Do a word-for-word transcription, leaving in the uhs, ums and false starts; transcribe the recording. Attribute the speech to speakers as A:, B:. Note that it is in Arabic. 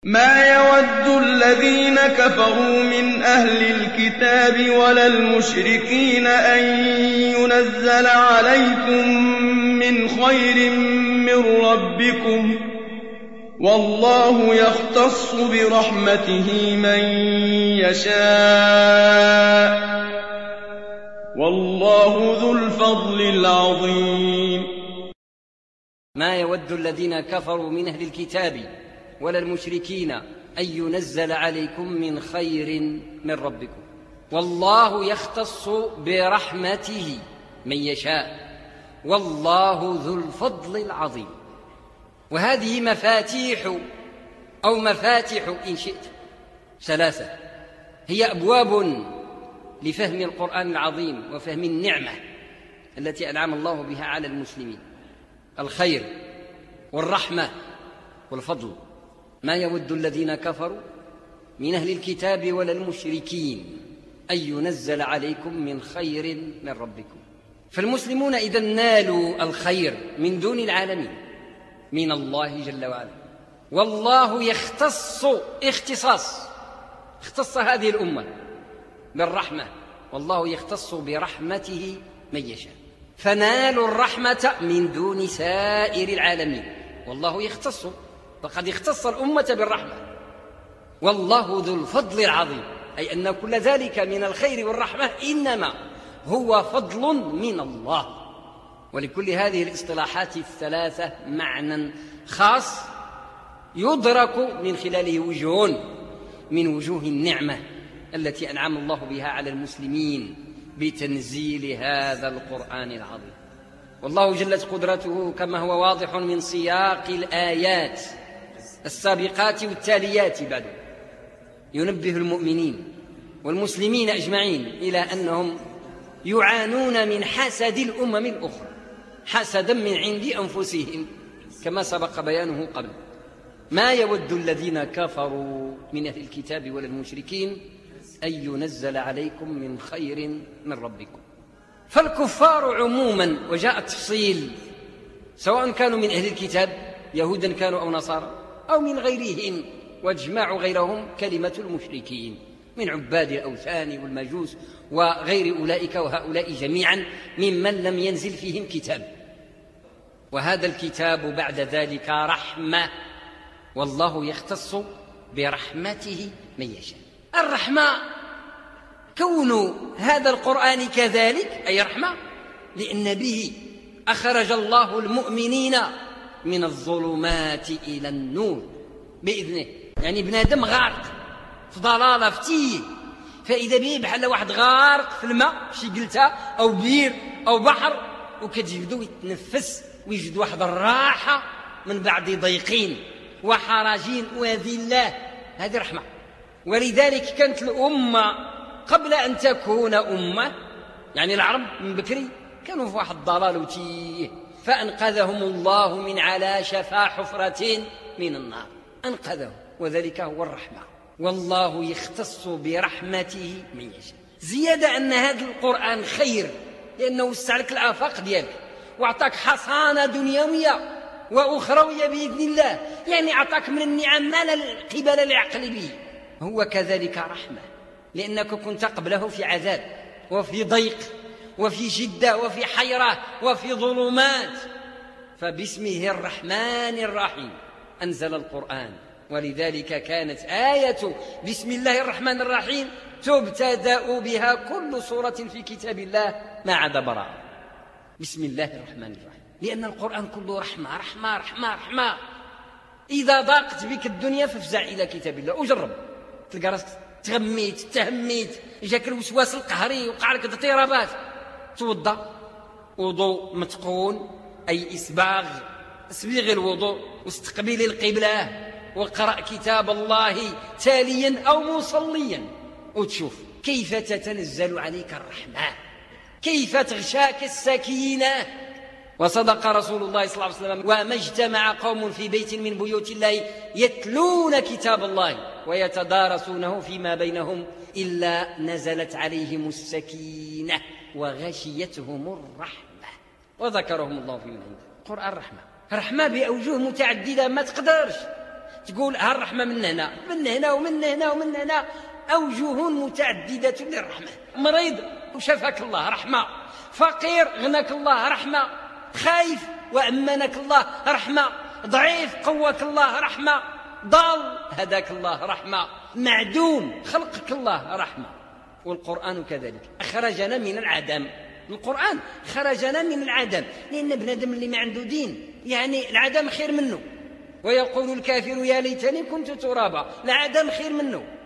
A: ما يود الذين كفروا من أهل الكتاب ولا المشركين أن ينزل عليكم من خير من ربكم والله يختص برحمته من يشاء والله ذو الفضل العظيم.
B: ما يود الذين كفروا من أهل الكتاب ولا المشركين أن ينزل عليكم من خير من ربكم والله يختص برحمته من يشاء والله ذو الفضل العظيم. وهذه مفاتيح أو مفاتح إن شئت ثلاثة، هي أبواب لفهم القرآن العظيم وفهم النعمة التي أنعم الله بها على المسلمين: الخير والرحمة والفضل. ما يود الذين كفروا من أهل الكتاب ولا المشركين أن ينزل عليكم من خير من ربكم. فالمسلمون إذا نالوا الخير من دون العالمين من الله جل وعلا، والله يختص اختصاص اختص هذه الأمة بالرحمة، والله يختص برحمته من يشاء، فنالوا الرحمة من دون سائر العالمين، والله يختص، فقد اختص الأمة بالرحمة. والله ذو الفضل العظيم، أي أن كل ذلك من الخير والرحمة إنما هو فضل من الله. ولكل هذه الاصطلاحات الثلاثة معنى خاص يدرك من خلاله وجه من وجوه النعمة التي أنعم الله بها على المسلمين بتنزيل هذا القرآن العظيم. والله جلت قدرته كما هو واضح من سياق الآيات السابقات والتاليات بعد ينبه المؤمنين والمسلمين أجمعين إلى أنهم يعانون من حسد الأمم الأخرى، حسدا من عند أنفسهم كما سبق بيانه قبل. ما يود الذين كفروا من أهل الكتاب ولا المشركين أن ينزل عليكم من خير من ربكم. فالكفار عموما، وجاء التفصيل، سواء كانوا من أهل الكتاب يهودا كانوا أو نصارى أو من غيرهم، واجمع غيرهم كلمة المشركين من عباد الأوثان والمجوس وغير أولئك وهؤلاء جميعا ممن لم ينزل فيهم كتاب. وهذا الكتاب بعد ذلك رحمة، والله يختص برحمته من يشاء. الرحمة كون هذا القرآن كذلك أي رحمة، لأن به أخرج الله المؤمنين من الظلمات إلى النور بإذنه. يعني ابن آدم غارق في ضلالة في تيه، فإذا به بحال واحد غارق في الماء شي قلتها أو بير أو بحر، وكتجبدو يتنفس ويجد واحد الراحة من بعد ضيقين وحراجين وذلة. هذه رحمة. ولذلك كانت الأمة قبل أن تكون أمة، يعني العرب من بكري كانوا في واحد الضلال وتيه، فأنقذهم الله من على شفا حفرة من النار، أنقذهم، وذلك هو الرحمة. والله يختص برحمته من يشاء. زيادة أن هذا القرآن خير لأنه وسع لك الآفاق ديالك وأعطاك حصانة دنيوية وأخروية بإذن الله، يعني أعطاك من النعم ما لا قبل العقل به. هو كذلك رحمة لأنك كنت قبله في عذاب وفي ضيق وفي شدة وفي حيرة وفي ظلمات، فباسمه الرحمن الرحيم أنزل القرآن. ولذلك كانت آية بسم الله الرحمن الرحيم تبتدأ بها كل سورة في كتاب الله ما عدا براءة. بسم الله الرحمن الرحيم، لأن القرآن كله رحمة رحمة رحمة رحمة. إذا ضاقت بك الدنيا فافزع إلى كتاب الله وجرب، تلقى راسك تغميت تهميت، جاك الوسواس القهري وقع لك اضطرابات، توضأ وضوء متقون أي إسباغ اسبيغ الوضوء واستقبل القبلة وقرأ كتاب الله تاليا أو مصليا، وتشوف كيف تتنزل عليك الرحمة، كيف تغشاك السكينة. وصدق رسول الله صلى الله عليه وسلم: وما اجتمع قوم في بيت من بيوت الله يتلون كتاب الله ويتدارسونه فيما بينهم إلا نزلت عليهم السكينة وغشيتهم الرحمة وذكرهم الله في من عنده. القرآن رحمة، رحمة بأوجه متعددة ما تقدرش تقول ها الرحمة من هنا من هنا ومن هنا ومن هنا، أوجه متعددة للرحمة. مريض وشفاك الله رحمة، فقير غناك الله رحمة، خايف وأمنك الله رحمة، ضعيف قوك الله رحمة، ضال هداك الله رحمة، معدوم خلقك الله رحمة. والقرآن كذلك أخرجنا من العدم. القرآن خرجنا من العدم، لأن ابن آدم اللي ما عنده دين يعني العدم خير منه. ويقول الكافر يا ليتني كنت ترابا، العدم خير منه.